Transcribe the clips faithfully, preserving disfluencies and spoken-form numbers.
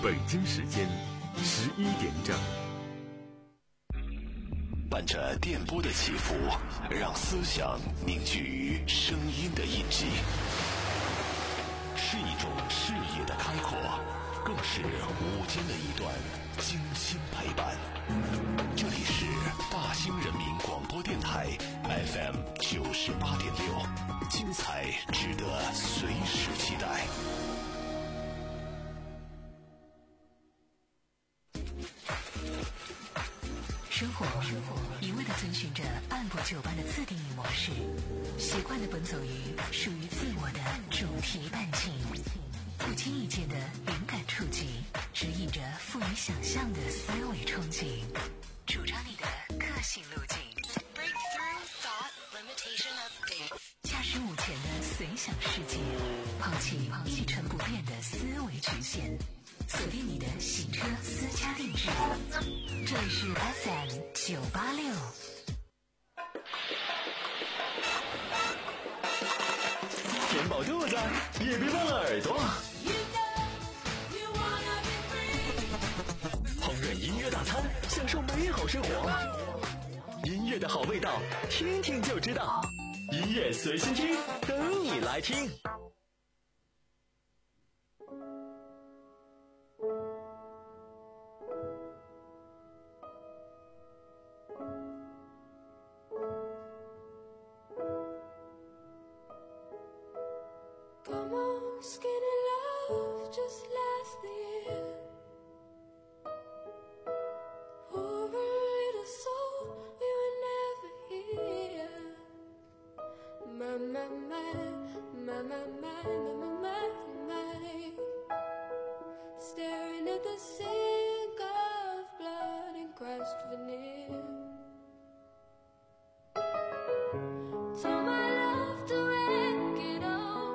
北京时间十一点整。 伴着电波的起伏，让思想凝聚于声音的印记，是一种视野的开阔，更是午间的一段精心陪伴。这里是大兴人民广播电台 F M 九十八点六，精彩值得随时期待。 生活一味地遵循着按部就班的自定义模式，习惯地奔走于属于自我的主题伴境，不经意间的灵感触及，指引着富于想象的思维憧憬，主张你的个性路径。Breakthrough Thought Limitation Update， 驾驶目前的随想世界，抛弃一成不变的思维局限，锁定你的行车私家定制。这里是 F M 九八六。 填饱肚子，也别忘了耳朵。烹饪音乐大餐，享受美好生活。音乐的好味道，听听就知道。音乐随心听，等你来听。 Come on, skinny love, just last the year. Poor little soul, we were never here. My, my, my, my, my, my, my, my, my, my. Staring at the sink of blood and crushed veneer. Told my love to wreck it all.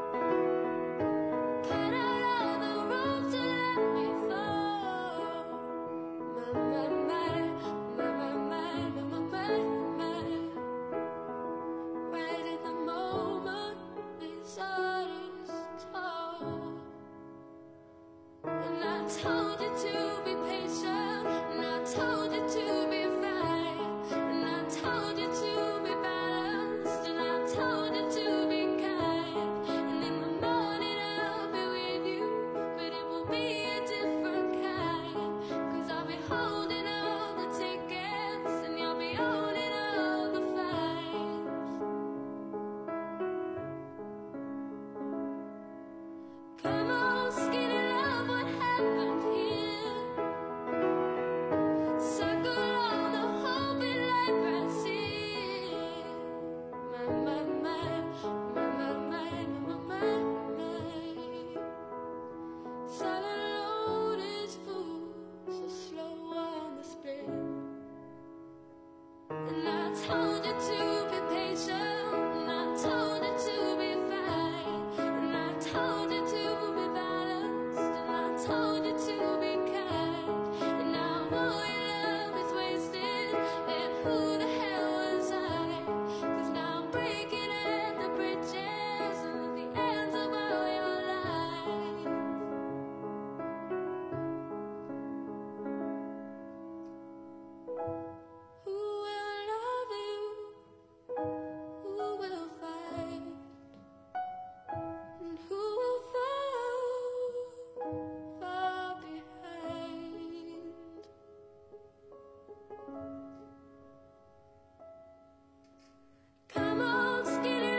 Cut out all the ropes to let me fall. My, my, my, my, my, my, my, my, my. Right in the moment, these artists talk. And I told you to be patient, and I told you to be fine, and I told you to be balanced, and I told you to be kind. And in the morning I'll be with you, but it will be a different kind. Cause I'll be holding all the tickets, and you'll be owning all the fines. Come on, skinny love, what happened here? Circle all the hope in life I see. My, my, my, my, my, my, my, my, my. Solid load is food, so slow on the split. And I told you to be patient, and I told you to be fine, and I told you to be balanced, and I told you to be kind. And now all your love is wasted, and who the hell was I? Cause now I'm breaking at the bridges and at the ends of all your lies. Who will love you? Who will fight? And who will fall far behind? Come on, skinny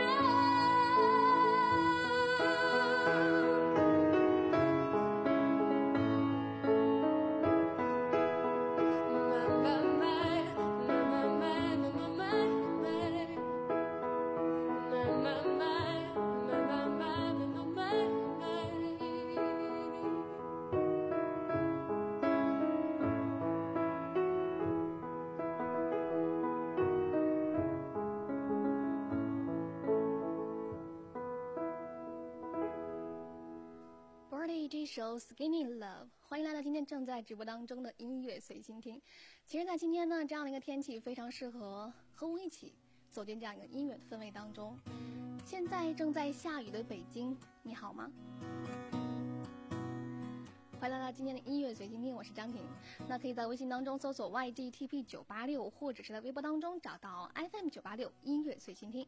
Birdy 这首 Skinny Love， 欢迎来到今天正在直播当中的音乐随心听。其实在今天呢，这样的一个天气非常适合和我一起走进这样一个音乐的氛围当中。现在正在下雨的北京，你好吗？回欢迎来到今天的音乐随心听，我是张婷。那可以在微信当中搜索 Y G T P 九八六，或者是在微博当中找到 F M 九八六音乐随心听。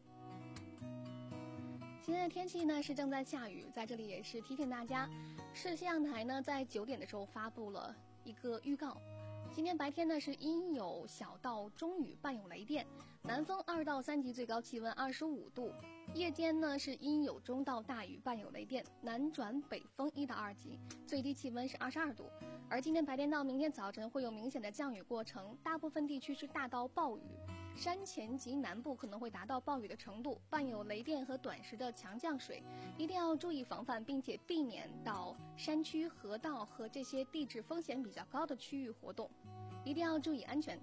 今天的天气呢是正在下雨，在这里也是提醒大家，市气象台呢在九点的时候发布了一个预告。今天白天呢是阴有小到中雨，伴有雷电，南风二到三级，最高气温二十五度。夜间呢是阴有中到大雨，伴有雷电，南转北风一到二级，最低气温是二十二度。而今天白天到明天早晨会有明显的降雨过程，大部分地区是大到暴雨，山前及南部可能会达到暴雨的程度，伴有雷电和短时的强降水，一定要注意防范，并且避免到山区、河道和这些地质风险比较高的区域活动，一定要注意安全。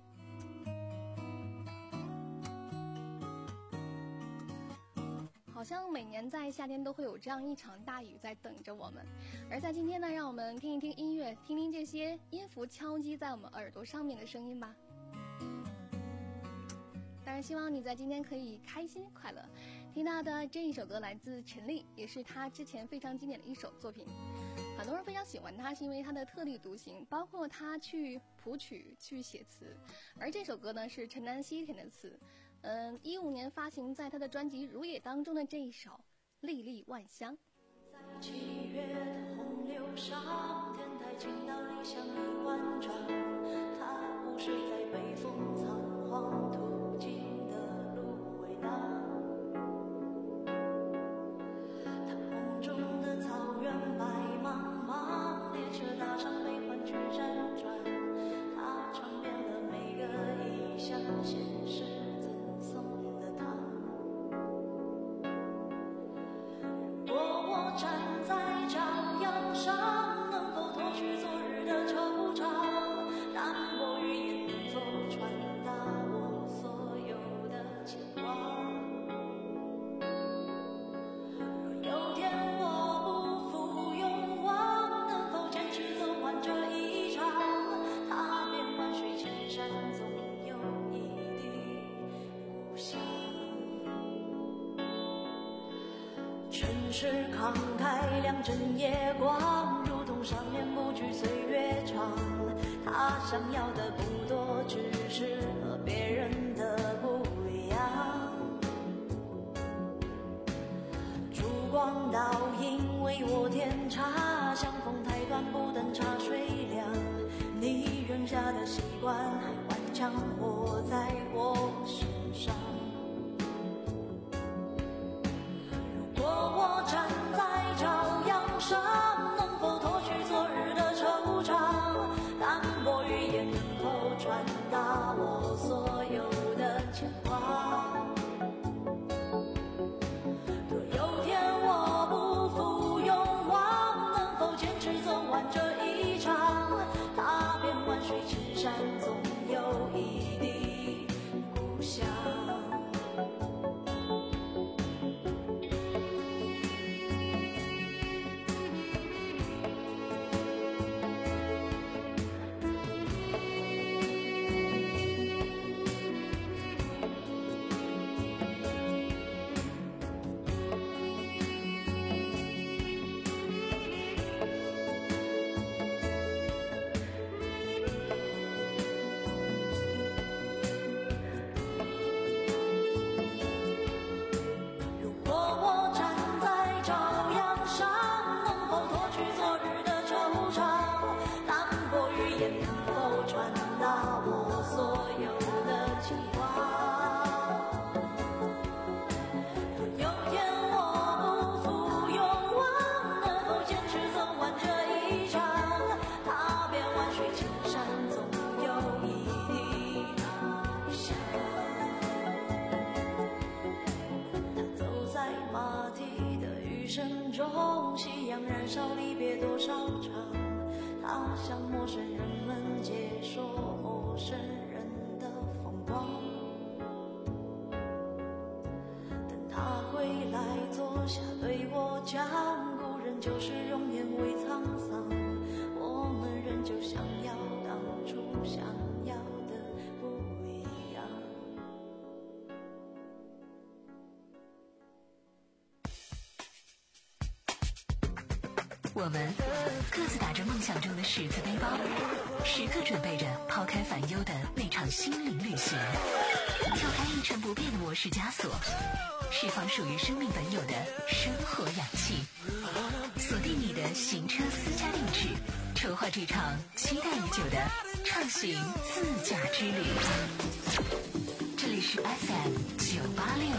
好像每年在夏天都会有这样一场大雨在等着我们，而在今天呢，让我们听一听音乐，听听这些音符敲击在我们耳朵上面的声音吧。当然希望你在今天可以开心快乐。听到的这一首歌来自陈粒，也是他之前非常经典的一首作品，很多人非常喜欢他，是因为他的特立独行，包括他去谱曲去写词。而这首歌呢是陈南希填的词，嗯，一五年发行在他的专辑《如也》当中的这一首《粒粒万香》。 在七月的洪流上，天台倾倒理想已万丈，它不是在北风仓皇途经的芦苇荡，它梦中的草原白茫茫，列车搭上悲欢去辗转，它尝遍了每个异乡现实赠送的糖。如果我站在朝阳上，能否脱去昨日的惆怅，淡薄语言能否传达我所有的牵挂。若有天我不负勇往，能否坚持走完这一场，踏遍万水千山，总有一地故乡。城市慷慨两枕夜光，如同上面不惧岁月长，他想要的不多，只是和别人的不一样。烛光倒影为我添茶，相逢太短，不等茶水凉，你扔下的习惯还顽强活在我身上。如果我站在朝阳上，能否脱去昨日的惆怅，淡薄语言能否传达我所有的牵挂。若有天我不负勇往，能否坚持走完这一场，踏遍万水千山，总有一地故乡。如果我站在朝阳上，能否脱去昨日的惆怅，淡薄语言能否传达我所有的牵挂。若有天我不负勇往，能否坚持走完这一场，踏遍万水千山，总有一地故乡。他走在马蹄的雨声中，夕阳燃烧离别多少场，他向陌生人们解说陌生人的风光。等他回来坐下对我讲，故人就是容颜未沧桑，我们仍旧想要当初想要的不一样。 我们各自打着梦想中的十字背包，时刻准备着抛开烦忧的那场心灵旅行，跳开一成不变的模式枷锁，释放属于生命本有的生活氧气，锁定你的行车私家定制，筹划这场期待已久的畅行自驾之旅。这里是 F M 九八六。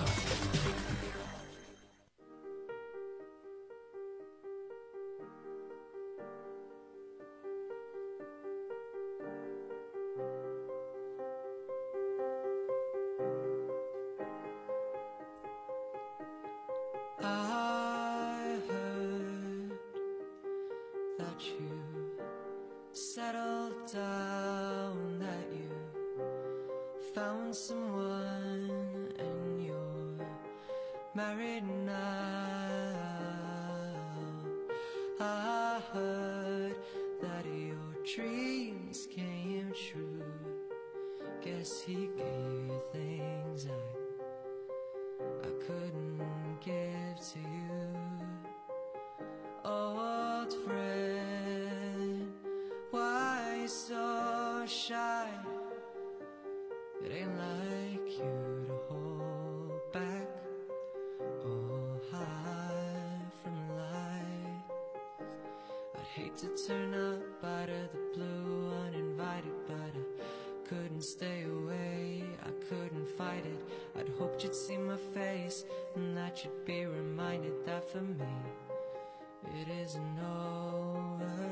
Hate to turn up out of the blue uninvited, but I couldn't stay away, I couldn't fight it. I'd hoped you'd see my face and that you'd be reminded that for me it isn't over.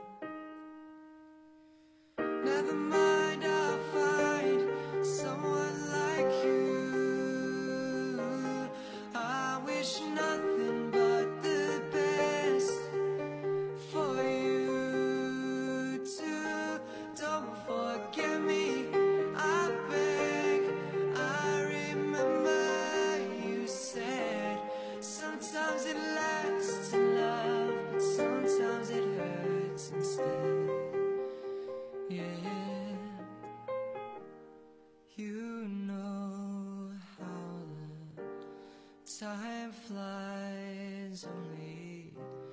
Never mind, I'll find someone like you. I wish nothing but the best for you too. Don't forget me, I beg. I remember you said sometimes it lasts in love, but sometimes it hurts instead. Yeah, you know how the time flies. Only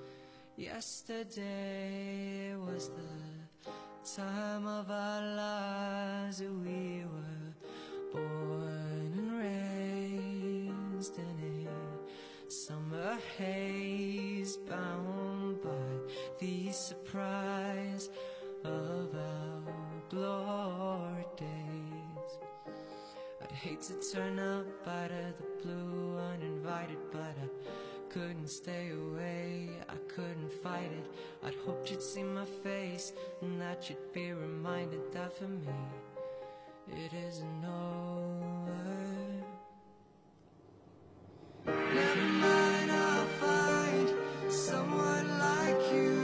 yesterday was the time of our lives that we were born and raised in a summer haze, bound by the surprise of our glory days. I'd hate to turn up out of the blue uninvited, but I couldn't stay away, I couldn't fight it. I'd hoped you'd see my face and that you'd be reminded that for me it isn't over. Never mind, I'll find someone like you.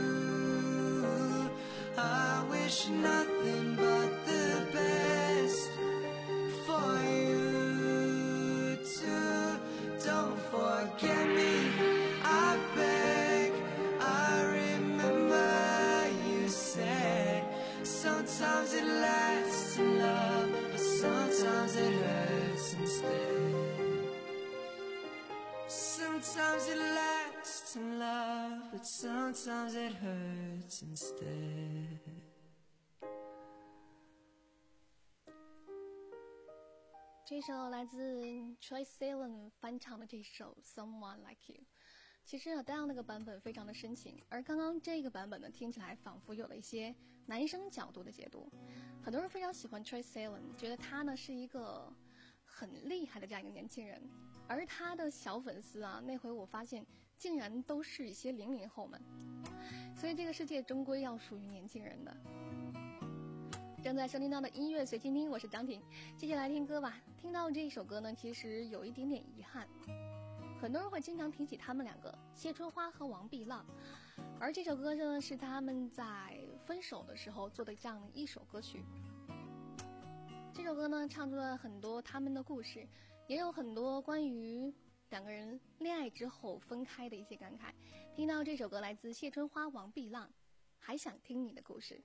I wish nothing but the best for you too. Don't forget me, I beg. I remember you said sometimes it lasts in love, but sometimes it hurts instead. Sometimes it lasts in love, but sometimes it hurts instead. 这首来自 Troye Sivan 翻唱的这首 Someone Like You， 其实 Adele 那个版本非常的深情，而刚刚这个版本呢，听起来仿佛有了一些男生角度的解读。很多人非常喜欢 Troye Sivan， 觉得他呢是一个很厉害的这样一个年轻人，而他的小粉丝啊，那回我发现竟然都是一些零零后们，所以这个世界终归要属于年轻人的。正在收听到的音乐随心听，我是张婷，接下来听歌吧。听到这一首歌呢，其实有一点点遗憾，很多人会经常提起他们两个，谢春花和王碧浪，而这首歌呢是他们在分手的时候做的这样一首歌曲。这首歌呢唱出了很多他们的故事，也有很多关于两个人恋爱之后分开的一些感慨。听到这首歌来自谢春花、王碧浪，还想听你的故事。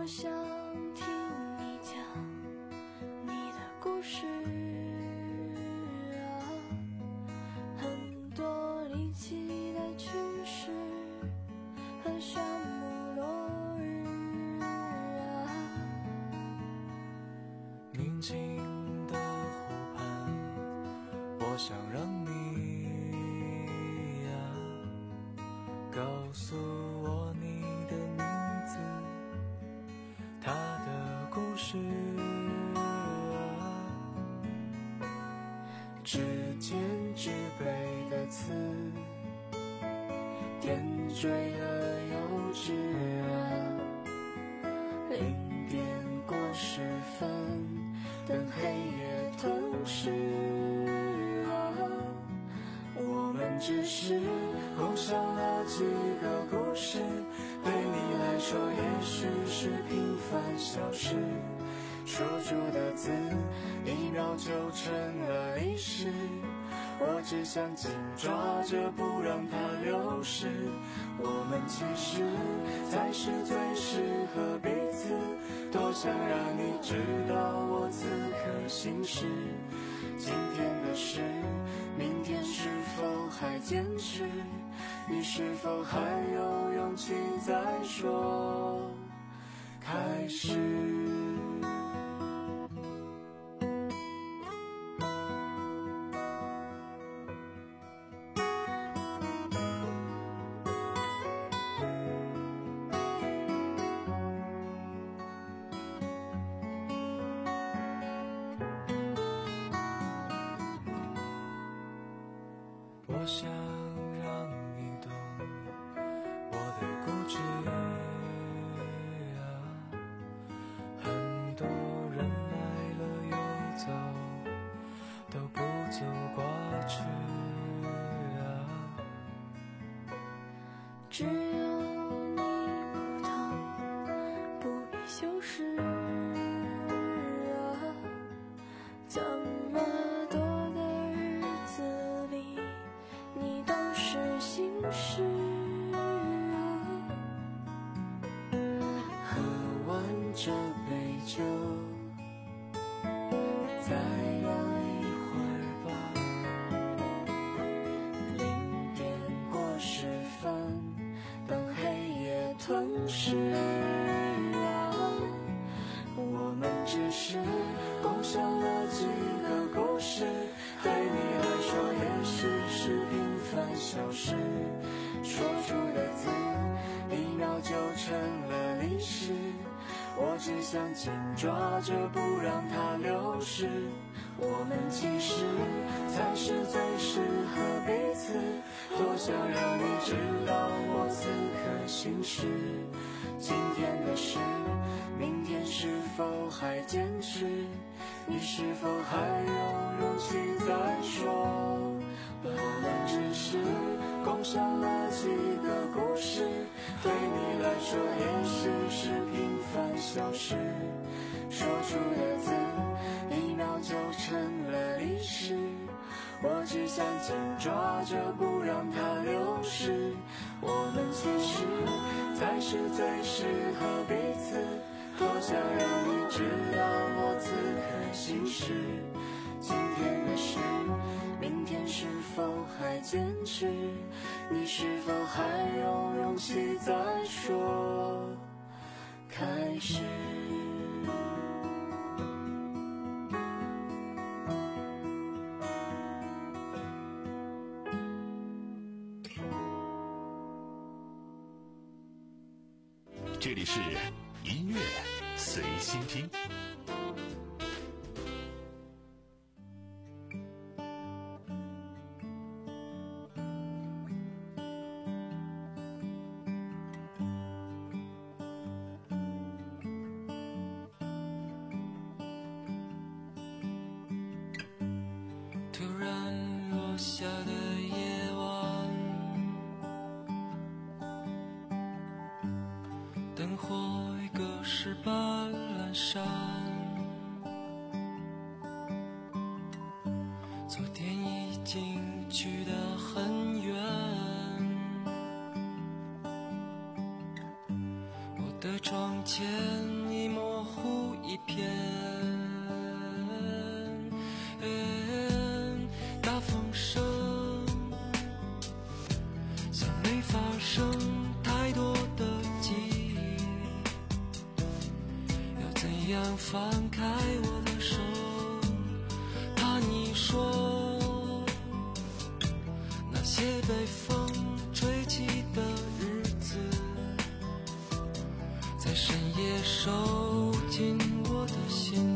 我想听你讲你的故事啊，很多离奇的趣事和沙漠落日啊， 宁静的湖畔，我想让你呀告诉我你的名字，他的故事啊，指尖指背的刺，点缀了幼稚啊，零点过十分，等黑夜吞噬啊，我们只是共享了几个故事，对你来说也许是平凡小事，说出的字一秒就成了历史，我只想紧抓着不让它流失，我们其实才是最适合彼此，多想让你知道我此刻心事，今天的事明天是否还坚持，你是否还有勇气再说开始。我想让你懂我的固执啊，很多人来了又走，都不走挂齿啊， 只有你不懂，不必修饰啊，这么多的日子里你都是心事啊， 喝完这杯酒再聊一会儿吧，零点过十分，等黑夜吞噬啊，我们只是共享了几个故事，对你来说也许是平凡小事，说出的字一秒就成了历史，我只想紧抓着不让它流失，我们其实才是最适合彼此，多想让你知道我此刻心事，今天的事明天是否还坚持，你是否还有勇气再说，我们只是共享了几个故事，对你来说也许是平凡小事，说出的字一秒就成了历史，我只想紧抓着不让它流失，我们其实才是最适合彼此，多想让你知道我此刻心事，今天的事明天是否还坚持，你是否还有勇气再说开始。 这里是音乐随心听。 突然落下的夜晚，灯火已隔世般阑珊，昨天已经去得很远，我的窗前已模糊一片，大风声像没发生太多的记忆，要怎样放开我的手，怕你说那些被风吹起的日子在深夜收进我的心。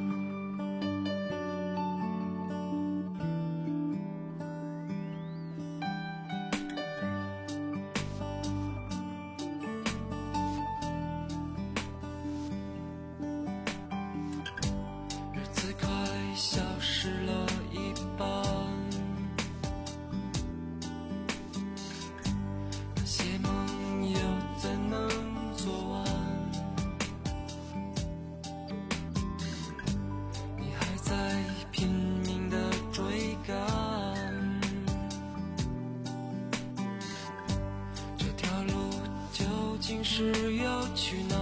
日子快消失了一半，那些梦又怎能做完？你还在拼命地追赶，这条路究竟是要去哪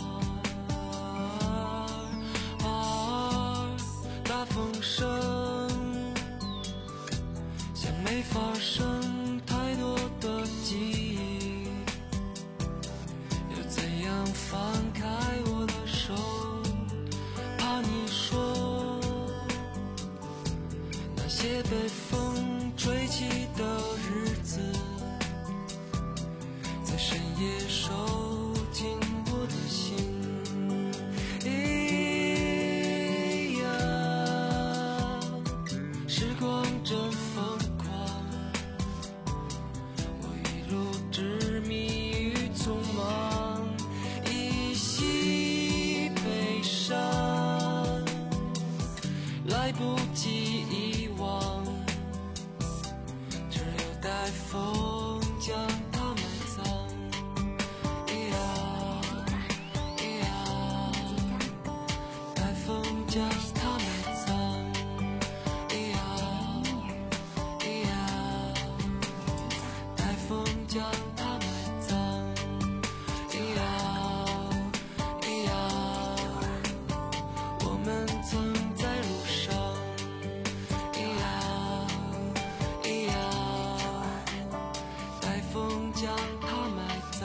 儿？大风声像没发生太多的记忆，要怎样放开我的手，怕你说那些被风吹起的日子在深夜收进我的心。哎呀，时光真疯狂，我一路执迷于匆忙，一袭悲伤，来不及遗忘，只有待风将它埋葬。咿呀咿呀，待风将它埋葬。咿呀咿呀，待风将它埋葬。咿呀咿呀，我们曾在路上。咿呀咿呀，待风将它埋葬。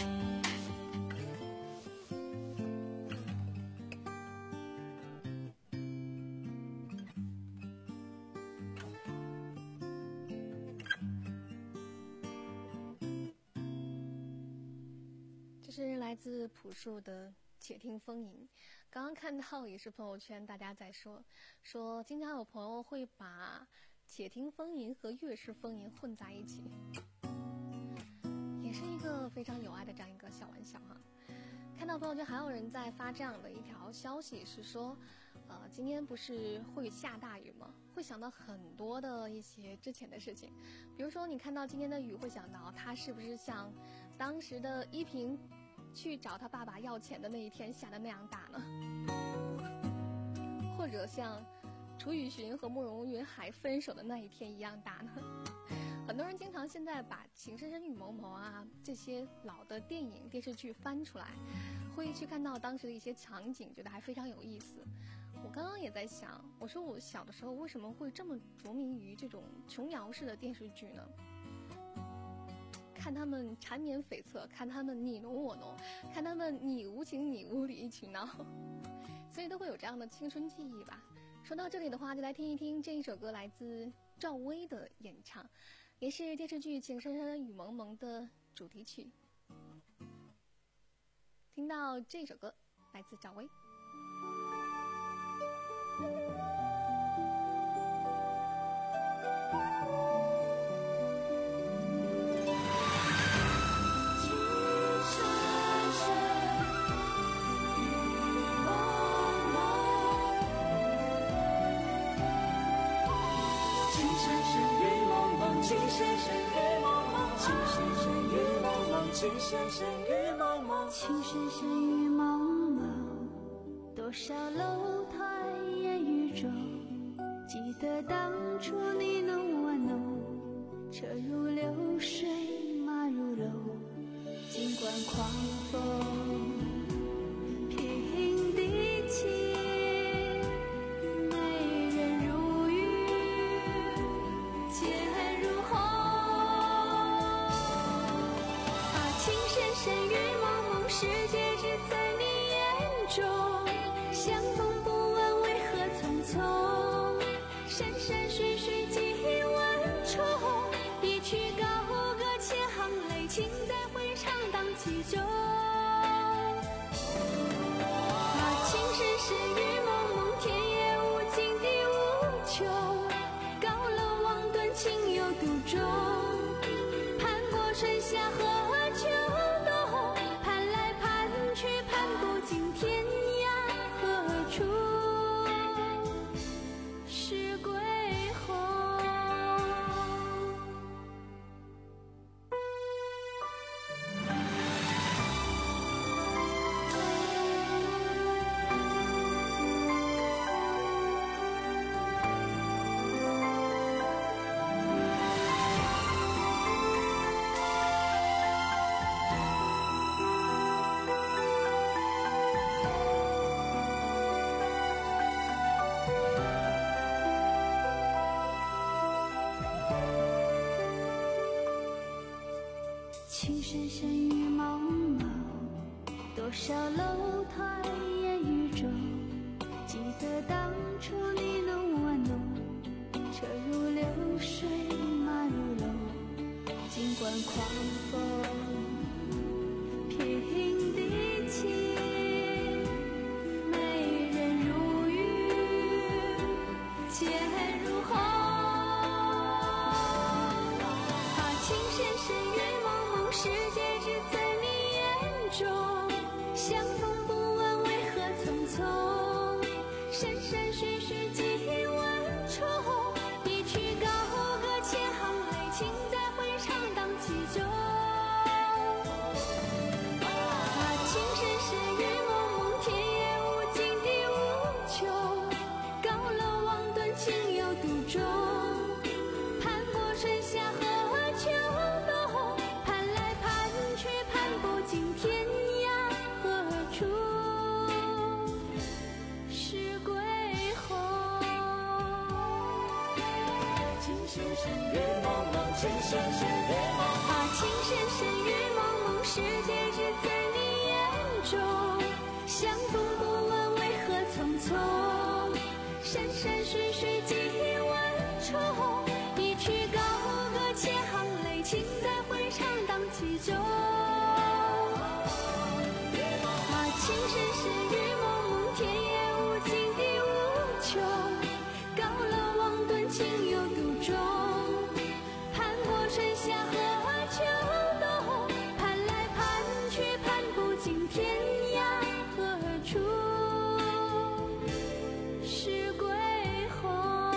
这是来自朴树的《且听风吟》。刚刚看到也是朋友圈大家在说，说经常有朋友会把《且听风吟》和《月是风吟》混在一起，也是一个非常有爱的这样一个小玩笑哈。看到朋友圈还有人在发这样的一条消息，是说，呃，今天不是会下大雨吗？会想到很多的一些之前的事情，比如说你看到今天的雨，会想到他是不是像当时的依萍去找他爸爸要钱的那一天下的那样大呢？或者像楚雨荨和慕容云海分手的那一天一样大呢？很多人经常现在把《情深深雨蒙蒙》啊这些老的电影电视剧翻出来，会去看到当时的一些场景，觉得还非常有意思。我刚刚也在想，我说我小的时候为什么会这么着迷于这种琼瑶式的电视剧呢？看他们缠绵悱恻，看他们你侬我侬，看他们你无情你无理一起闹，所以都会有这样的青春记忆吧。说到这里的话，就来听一听这一首歌，来自赵薇的演唱，也是电视剧《情深深雨蒙蒙》的主题曲。听到这首歌，来自赵薇。 情深深雨蒙蒙，情深深雨蒙蒙，情深深雨蒙蒙，情深深雨蒙蒙。多少楼台烟雨中，记得当初你侬我侬，车如流水马如楼，尽管狂风深雨蒙蒙，世界只在你眼中。相逢不问为何匆匆，山山水水几万重。一曲高歌千行泪，情在回肠荡气中。啊，情深深雨蒙蒙，天也无尽地无穷。高楼望断，情有独钟。攀过春夏和秋冬，攀来攀去攀不尽天涯何处是归鸿。情深深雨蒙蒙，多少楼台烟雨中。记得当初你侬我侬，车如流水马如龙。尽管狂风平地起，美人如玉剑如虹。啊，情深深雨蒙蒙，世界只在你眼中。相逢不问为何匆匆，山山水水几万重。一曲高歌千行泪，情在回肠荡气中。啊，情深深雨蒙蒙，天也无尽地无穷。高楼望断，情有独钟。攀过春夏和秋冬，攀来攀去攀不尽天涯何处是归鸿。情深深雨蒙蒙，情深深雨蒙蒙。啊，情深深雨蒙蒙，世界只在你眼中。相逢不问为何匆匆，山山水水几万重。一曲高歌千行泪，情在回肠荡气中。啊，情深深雨蒙蒙，天也无尽地无穷。高楼望断，情有独钟。攀过春夏和秋冬，攀来攀去攀不尽天涯何处是归鸿。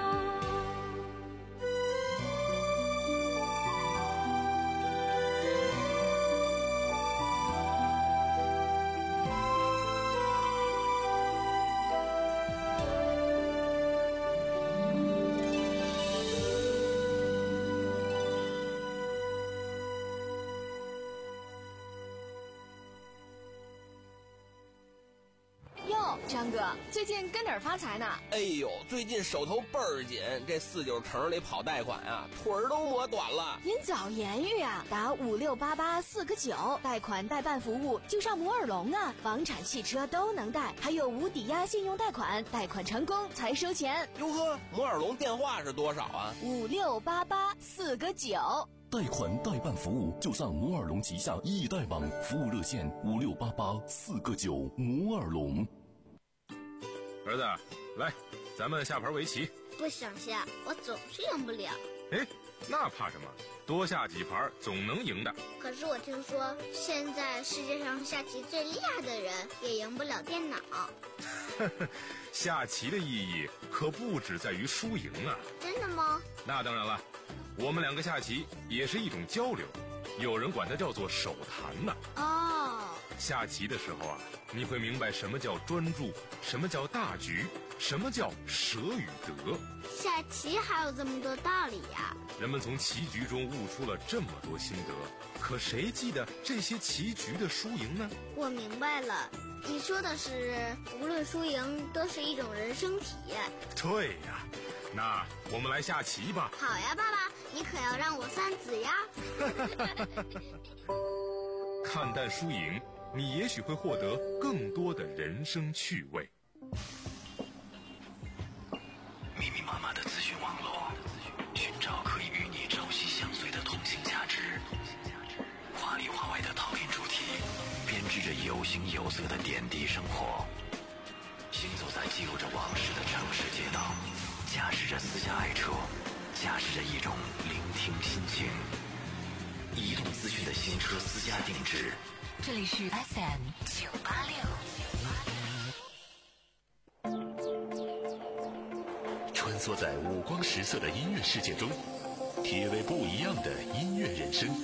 哟，张哥，最近跟哪儿发财呢？ 哎呦，最近手头倍儿紧，这四九城里跑贷款啊，腿儿都磨短了。 您早言语啊，打五六八八四个九，贷款代办服务就上摩尔龙啊，房产、汽车都能贷，还有无抵押信用贷款，贷款成功才收钱。 哟呵，摩尔龙电话是多少啊？ 五六八八四个九。 贷款代办服务就上摩尔龙旗下易贷网，服务热线五六八八四个九。摩尔龙。 儿子，来，咱们下盘围棋。 不想下，我总是赢不了。 哎，那怕什么？多下几盘总能赢的。 可是我听说，现在世界上下棋最厉害的人也赢不了电脑。 下棋的意义可不只在于输赢啊。 真的吗？ 那当然了，我们两个下棋也是一种交流，有人管它叫做手谈呢。 哦。 下棋的时候啊，你会明白什么叫专注，什么叫大局，什么叫舍与得。 下棋还有这么多道理呀！ 人们从棋局中悟出了这么多心得，可谁记得这些棋局的输赢呢？ 我明白了，你说的是无论输赢都是一种人生体验。 对呀，那我们来下棋吧。 好呀，爸爸，你可要让我三子呀。 看淡输赢，你也许会获得更多的人生趣味。 密密麻麻的资讯网络，寻找可以与你朝夕相随的通信价值。华里华外的套印主题，编织着有形有色的点滴生活。行走在记录着往事的城市街道，驾驶着私家爱车，驾驶着一种聆听心情。移动资讯的新车私家定制， 这里是 F M 九八六。 穿梭在五光十色的音乐世界中，体味不一样的音乐人生。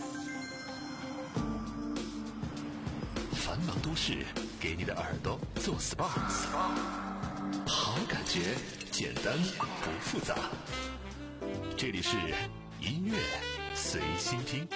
繁忙都市给你的耳朵做 S P A， 好感觉简单不复杂。这里是音乐随心听。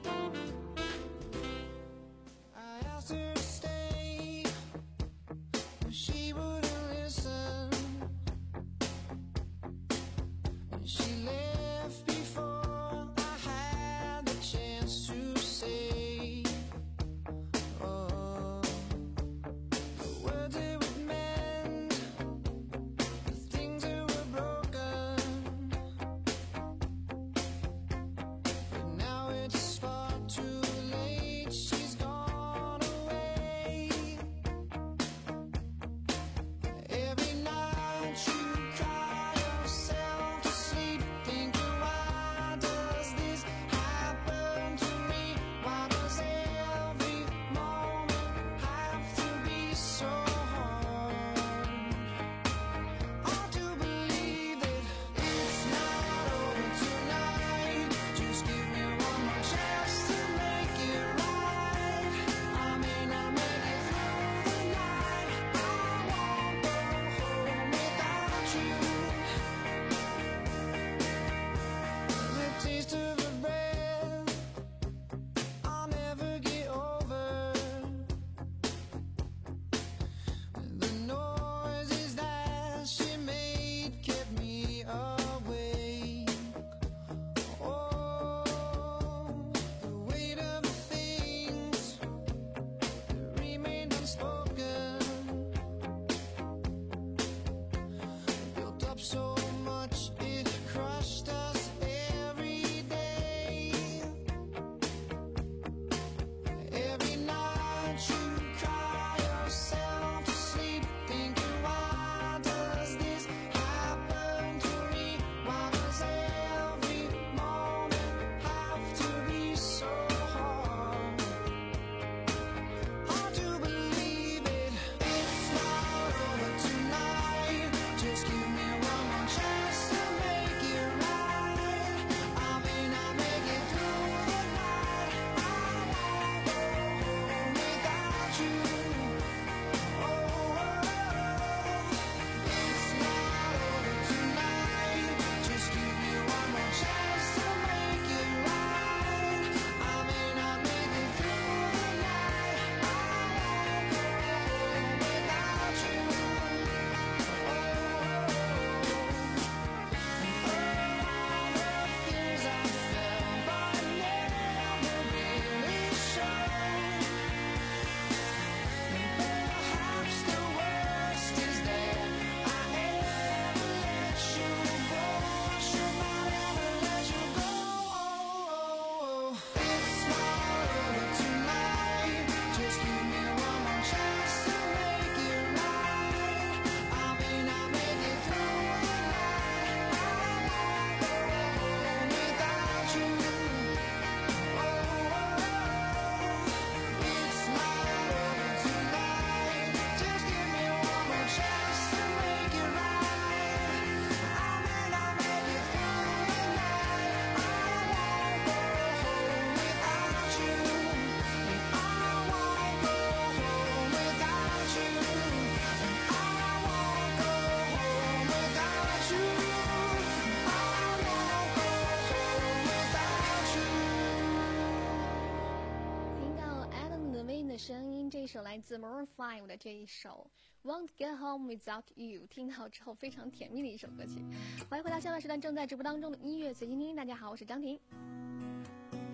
来自 Maroon 五的这一首 Won't Get Home Without You， 听到之后非常甜蜜的一首歌曲。欢迎回到下半时段正在直播当中的音乐随心听，大家好，我是张婷。今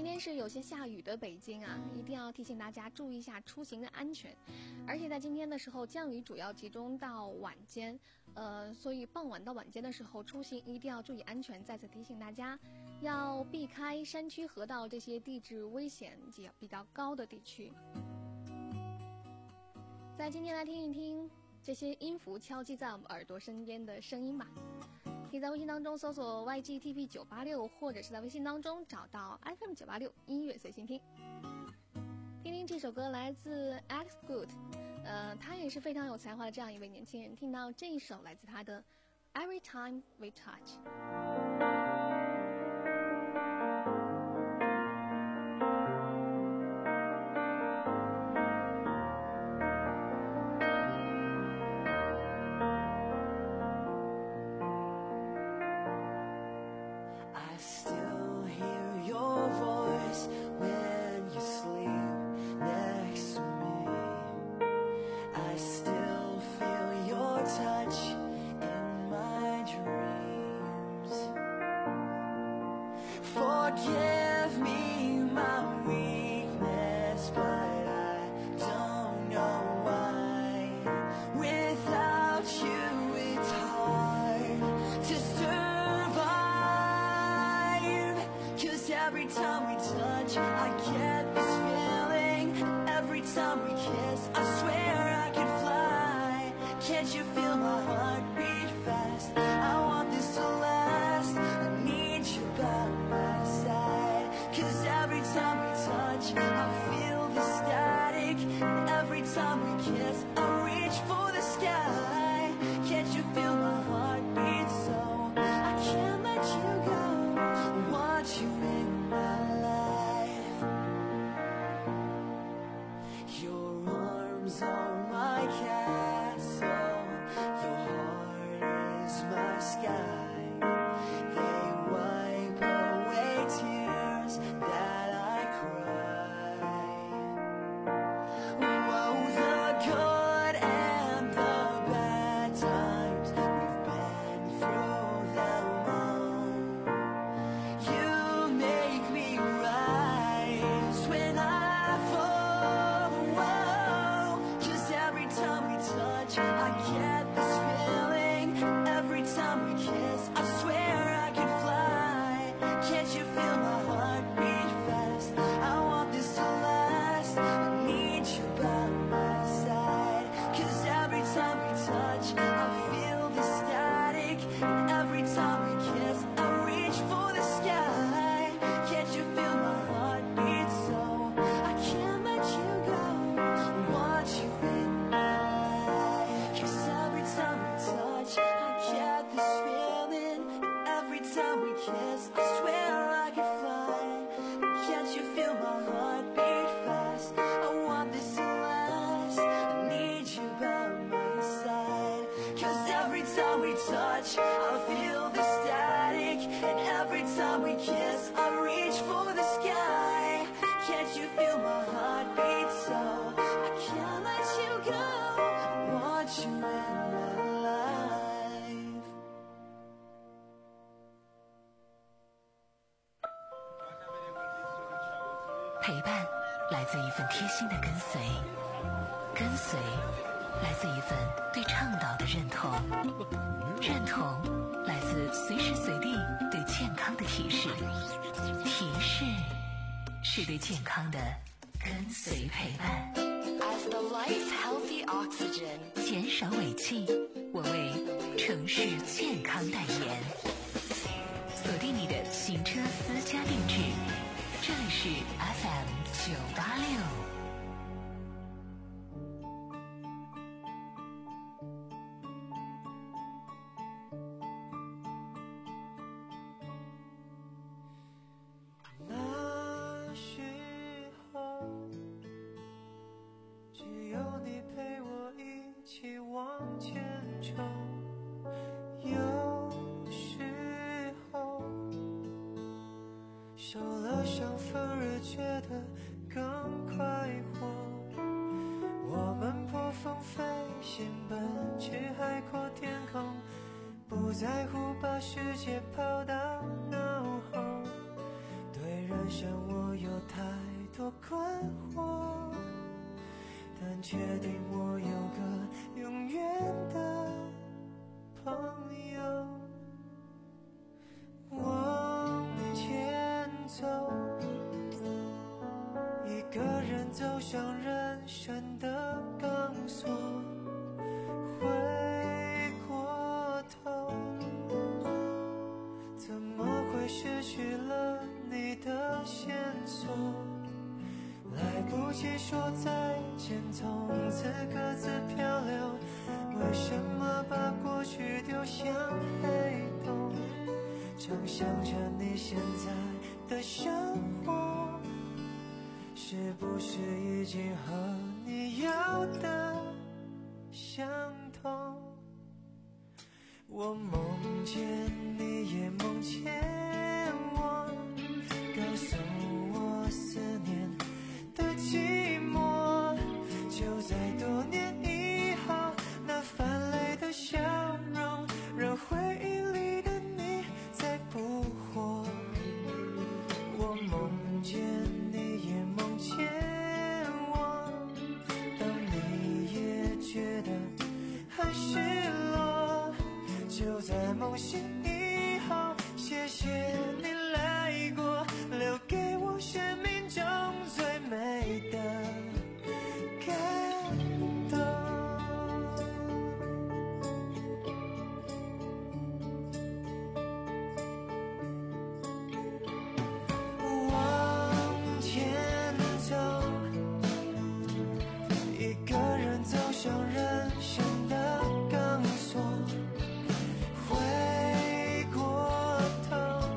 天是有些下雨的北京啊，一定要提醒大家注意一下出行的安全。而且在今天的时候，降雨主要集中到晚间，呃，所以傍晚到晚间的时候出行一定要注意安全。再次提醒大家，要避开山区、河道这些地质危险比较高的地区。在今天来听一听这些音符敲击在我们耳朵身边的声音吧。可以在微信当中搜索 Y G T P 九八六，或者是在微信当中找到 F M 九八六音乐随心听。听听这首歌来自 Alex Good， 呃，他也是非常有才华的这样一位年轻人。听到这一首来自他的 Every Time We Touch。I still hear your voice when you sleep next to me. I still feel your touch in my dreams. Forgive me my weakness, but I don't know why. Without you it's hard to survive. 'Cause every time we touch, I get this feeling. Every time we kiss, I swear I could fly. Can't you feel my heart beat fast? I want this to last. I need you by my side. 'Cause every time we touch, I feel the static. Every time we kiss, I reach for the sky. Can't you feel my heart beat so? I can't let you go. I want you in my life. Your arms are my castle. Your heart is my sky. They wipe away tears that I cry. Whoa, the good and the bad times, we've been through them all. You make me rise when I fall. Whoa, 'cause every time we touch, I get this feeling. Every time we kiss, I swear I could fly. Can't you feel my heart beat fast? I want this to last. I need you by my side. 'Cause every time we touch, I feel the static. Every time we kiss, I reach for the sky. Can't you feel my heart beat so? I can't let you go. I want you in my life. 'Cause every time we touch, I get this feeling. Every time we kiss, I swear I could fly. Can't you feel my heart beat fast? I want this to last. I need you by my side. 'Cause every time we touch, I feel the static. And every time we kiss, I reach for the sky. Can't you feel my heart beat so? I can't let you go. I want you in my life. 陪伴来自一份贴心的跟随，跟随来自一份对倡导的认同，认同来自随时随地对健康的提示，提示是对健康的跟随陪伴。As the life healthy oxygen， 减少尾气，我为城市健康代言。锁定你的行车私家定制，这里是 F M 九八六。 那时候，只有你陪我一起往前冲。有时候，受了伤反而觉得更快活。我们破风飞行，奔去海阔天空，不在乎把世界抛到脑后。对人本想我有太多困惑，但确定我有个永远的朋友。往前走，一个人走向人生的钢索，回过头，怎么会失去了你的线索？来不及说再见，从此各自漂流。为什么把过去丢向黑洞？常想着你现在的生活，是不是已经和你要的相同？我梦见你也梦见我，告诉我思念的寂寞，就在多年以后，那泛泪的笑容让回忆里的你再复活。我梦见你也梦见我，当你也觉得很失落，就在梦醒以后，谢谢你来过，留给我生命中最美的感动。往前走，一个人走向人生的钢索，回过头，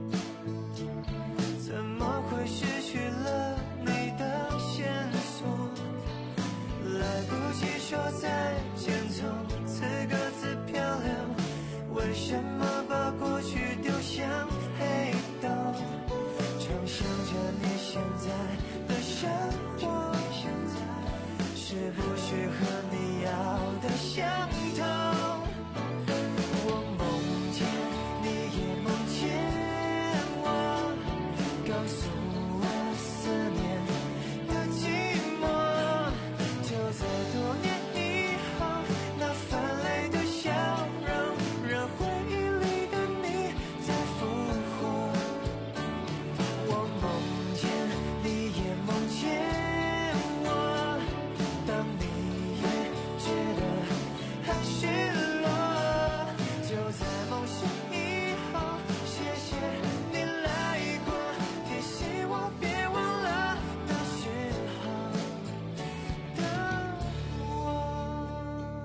怎么会失去了你的线索？来不及说再见，从此各自漂流。为什么把过去丢向黑洞？常想着你现在的生活，是不是和你要的相同？我梦见你也梦见我，告诉我思念的寂寞，就在多年以后，那泛泪的笑容让回忆里的你再复活。我梦见你也梦见我，当你也觉得很失落，就在梦醒以后，谢谢你来过，提醒我别忘了那时候的我。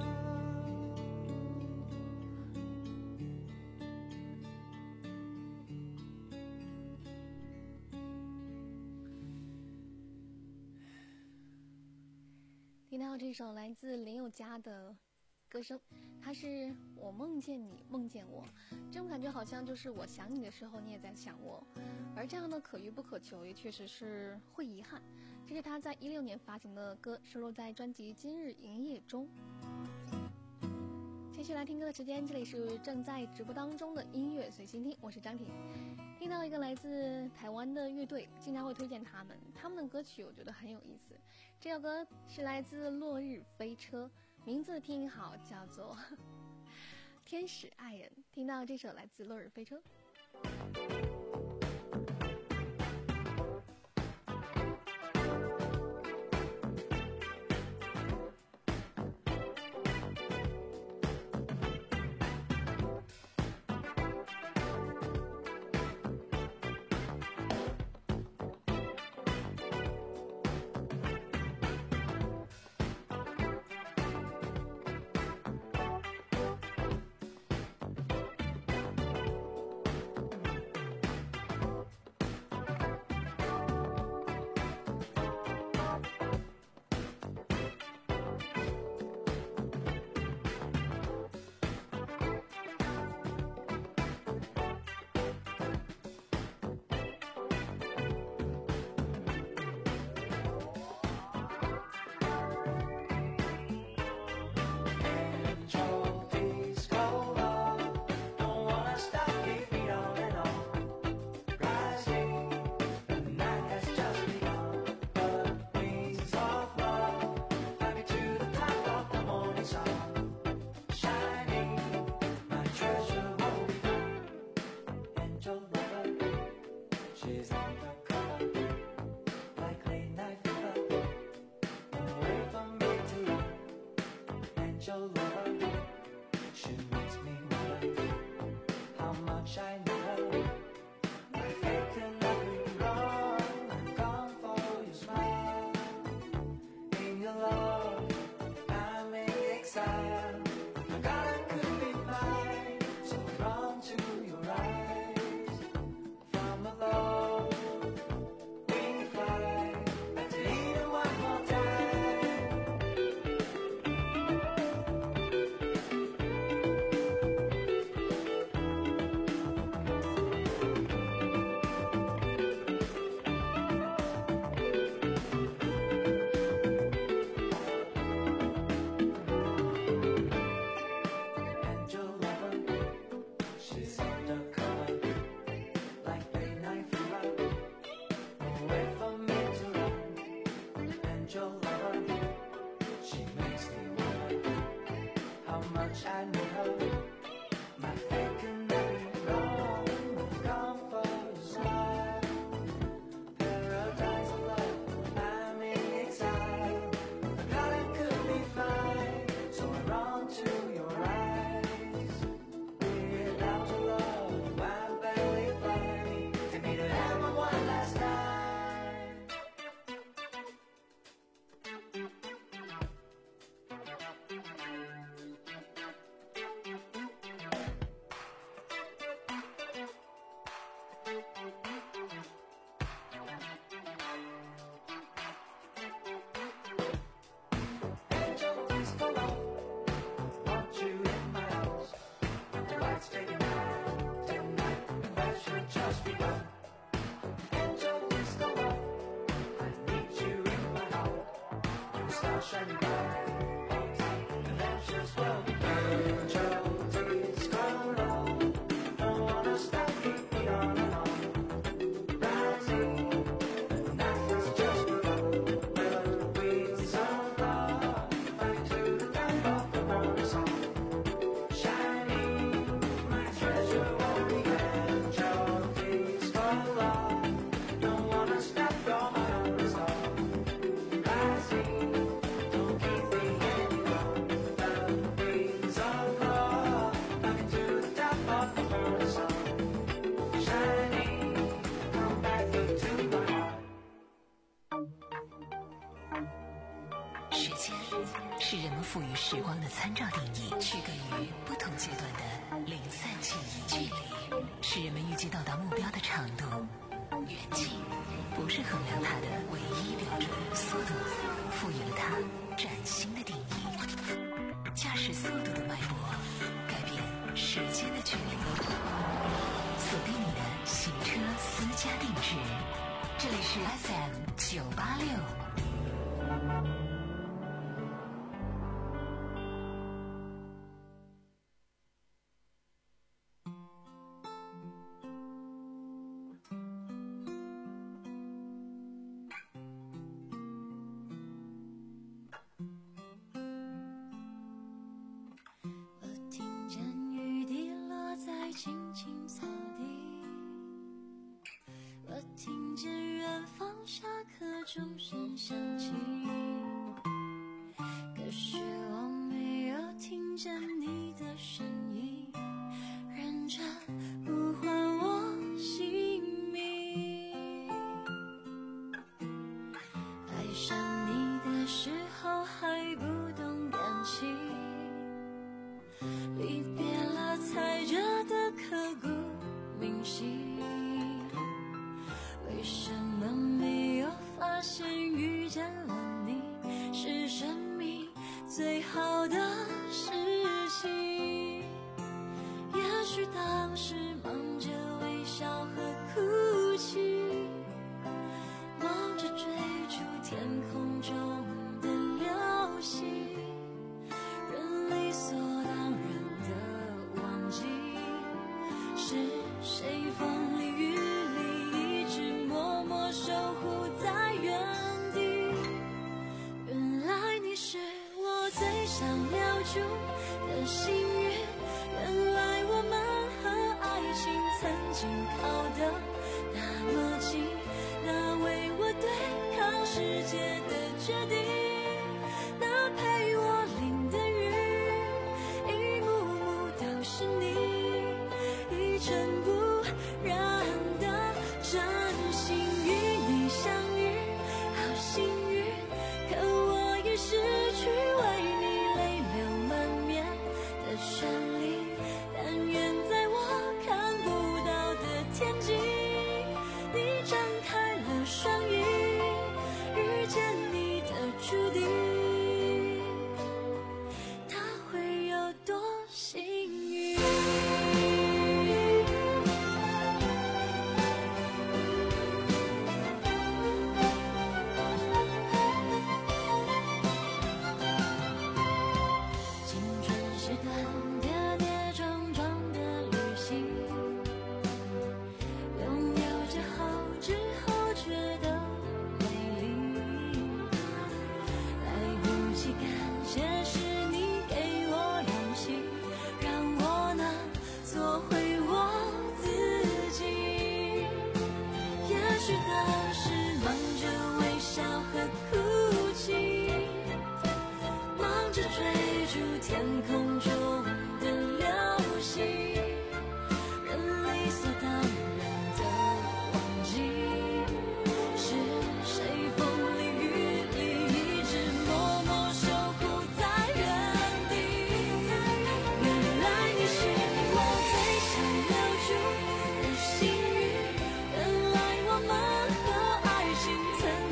听到这首来自林宥嘉的歌声，它是我梦见你梦见我，这种感觉好像就是我想你的时候你也在想我，而这样的可遇不可求也确实是会遗憾。这是他在一六年发行的歌，收录在专辑《今日营业中》。继续来听歌的时间，这里是正在直播当中的音乐随心听，我是张婷。听到一个来自台湾的乐队，经常会推荐他们，他们的歌曲我觉得很有意思。这首歌是来自落日飞车，名字听好，叫做天使爱人。听到这首来自落日飞车。 sunshine now. My faith can be wrong, come for a smile. Paradise of love, I'm in exile. God, it could be fine, so I run to your eyes. Without your love, I'm barely blind. Take me to heaven one last time. Angel, please come out. Want you in my house. The lights fading out tonight. That should just be done. Angel, please come out. I need you in my heart. The stars shining bright. And that's just well begun. Angel, please come out. Don't wanna stop, keep me on and on. Rising, the night has just begun. Melodies of love, flying to the top of the horizon. Shining, my treasure won't be angel. Please come out. Don't wanna stop, you're my only star. Rising, don't keep me any longer. Melodies of love, flying to the top of the horizon. Shining, come back into my heart. 时间是人们赋予时光的参照定义，区隔于不同阶段的零散记忆。距离是人们预计到达目标的长度，远近不是衡量它的唯一标准。速度赋予了它崭新的定义。驾驶速度的脉搏，改变时间的距离。锁定你的行车私家定制，这里是 F M 九八六。 我听见雨滴落在青青草地，我听见远方下课钟声响起，可是我没有听见你的声音，认真呼唤我姓名。爱上你的时候还不懂感情，离别了踩着的刻骨铭心。为什么没有发现遇见了你是生命最好的事情？也许当时忙着微笑和哭泣，忙着追逐天空中的流星，人理所当然的忘记，是谁风里雨里一直默默守护在原地。原来你是我最想留住的幸运，原来我们和爱情曾经靠得那么近，那为我对抗世界的决定，那陪我淋的雨，一幕幕都是你，一尘不染的真心与你相遇，好幸运，可我已失去为你泪流满面的权利，但愿在我看不到的天际，你张开了双翼，遇见你的注定，他会有多幸运？青春是段跌跌撞撞的旅行，拥有着后知后觉的美丽，来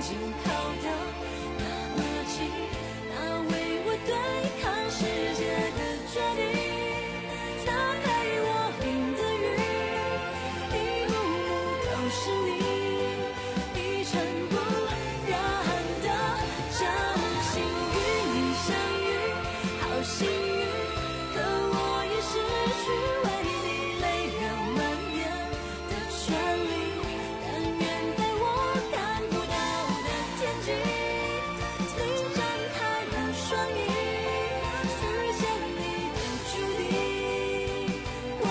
紧靠得那么近，那为我对抗世界的决定，擦开我淋的雨，一幕幕都是你，一尘不染的真心与你相遇，好幸运，可我已失去为你泪流满面的权利，但愿在我看不到的天际，你张开了双翼，遇见你的距离，哦，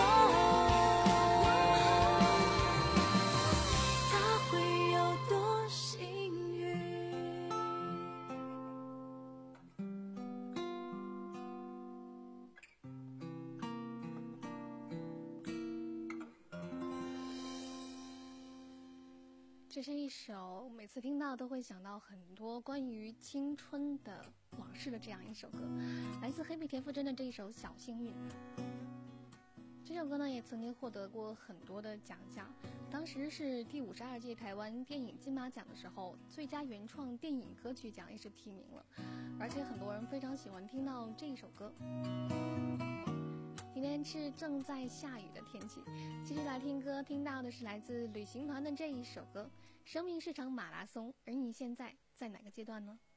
他会有多幸运？ 这是一首每次听到都会想到很多关于青春的往事的这样一首歌，来自黑皮田馥甄的这一首《小幸运》。这首歌呢也曾经获得过很多的奖项，当时是第五十二届台湾电影金马奖的时候，最佳原创电影歌曲奖也是提名了，而且很多人非常喜欢听到这一首歌。今天是正在下雨的天气，继续来听歌，听到的是来自旅行团的这一首歌《生命是场马拉松》，而你现在在哪个阶段呢？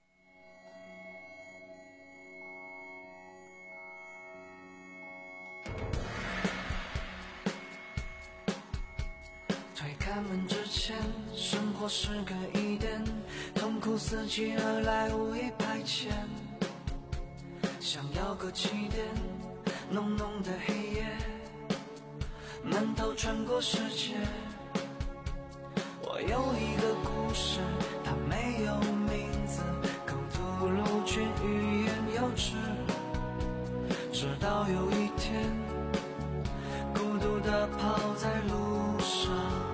推开门之前，生活是个疑点，痛苦伺机而来，无意排遣，想要个起点，浓浓的黑夜，闷头穿过世界。我有一个故事，它没有名字，更吐露却欲言又止。直到有一天，孤独地跑在路上。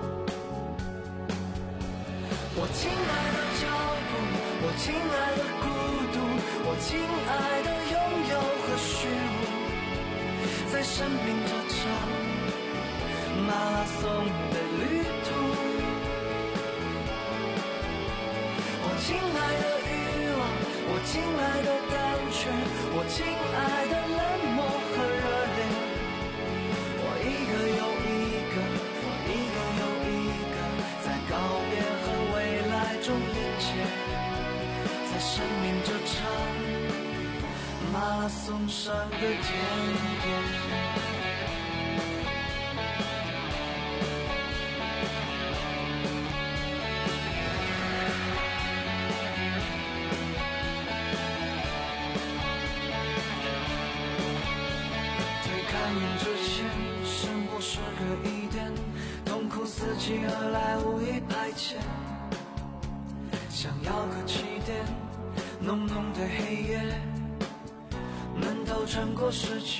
我亲爱的脚步，我亲爱的孤独，我亲爱的拥有和虚无，在生命这场马拉松的旅途。我亲爱的欲望，我亲爱的胆怯，我亲爱的冷漠和热烈，我一个又一个，我一个又一个，在告别和未来中连接，在生命这场马拉松上的田野。是个疑点，痛苦伺机而来，无意排遣，想要个起点，浓浓的黑夜，闷头穿过世界。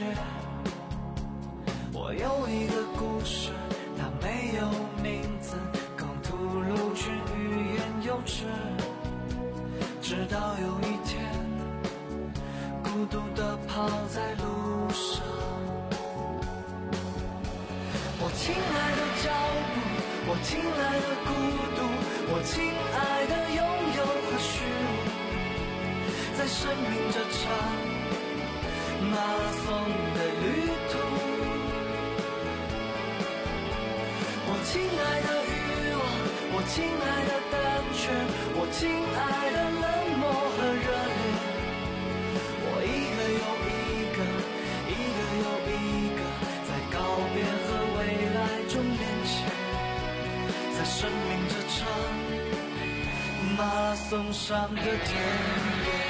我有一个故事，它没有名字，更吐露却欲言又止。直到有一天，孤独地跑在路上。我亲爱的脚步，我亲爱的孤独，我亲爱的拥有和虚无，在生命这场马拉松的旅途。我亲爱的欲望，我亲爱的胆怯，我亲爱的冷漠和热烈，我一个又一个，一个又一个，在告别和未来中连接，在生命这场马拉松上的田野。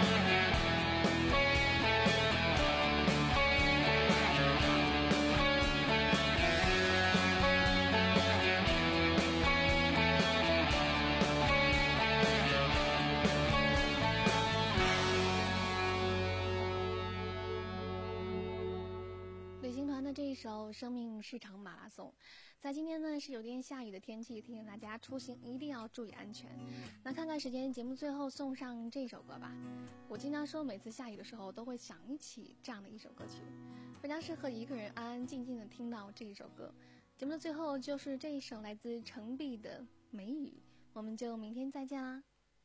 旅行团的这一首《生命是场马拉松》，在今天呢是有点下雨的天气，提醒大家出行一定要注意安全。那看看时间，节目最后送上这首歌吧。我经常说，每次下雨的时候都会想起这样的一首歌曲，非常适合一个人安安静静的听到这一首歌。节目的最后就是这一首来自程璧的《梅雨》， 我们就明天再见啦。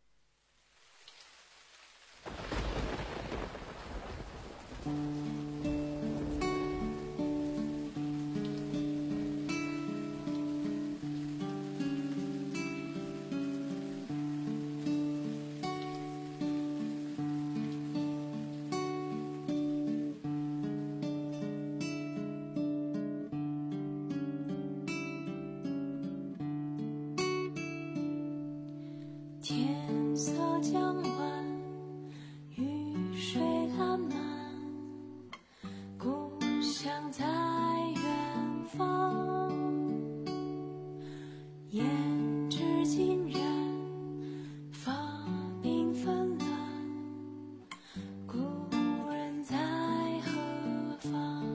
天色将晚，雨水烂漫，故乡在远方，胭脂浸染，发鬓纷乱，故人在何方？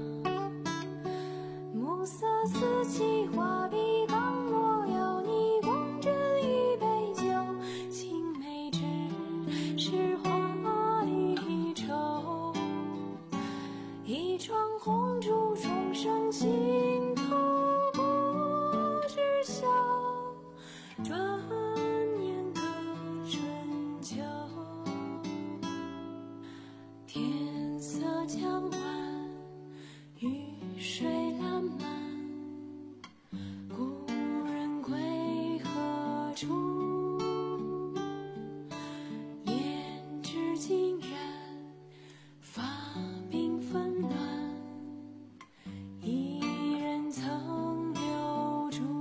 暮色四起，画笔刚落，有你共斟一杯酒，青梅只是花离愁，一窗红烛重生心头，不知晓，转眼隔春秋。天色将晚，雨水烂漫，故人归何处？胭脂浸染，发鬓纷乱，一人曾留住。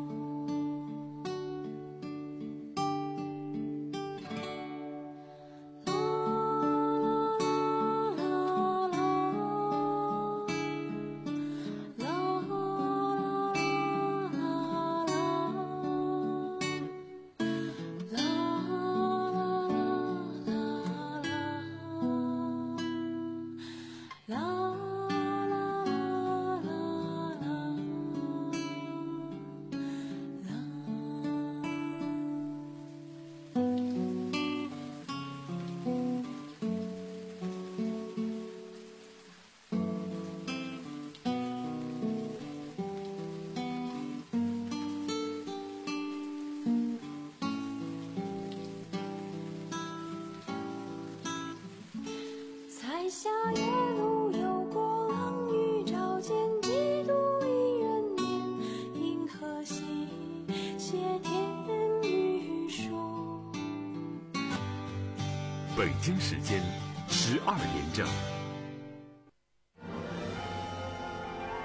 彩霞夜路有过冷雨，照见几度一人眠，银河系写天与数。 北京时间十二点整。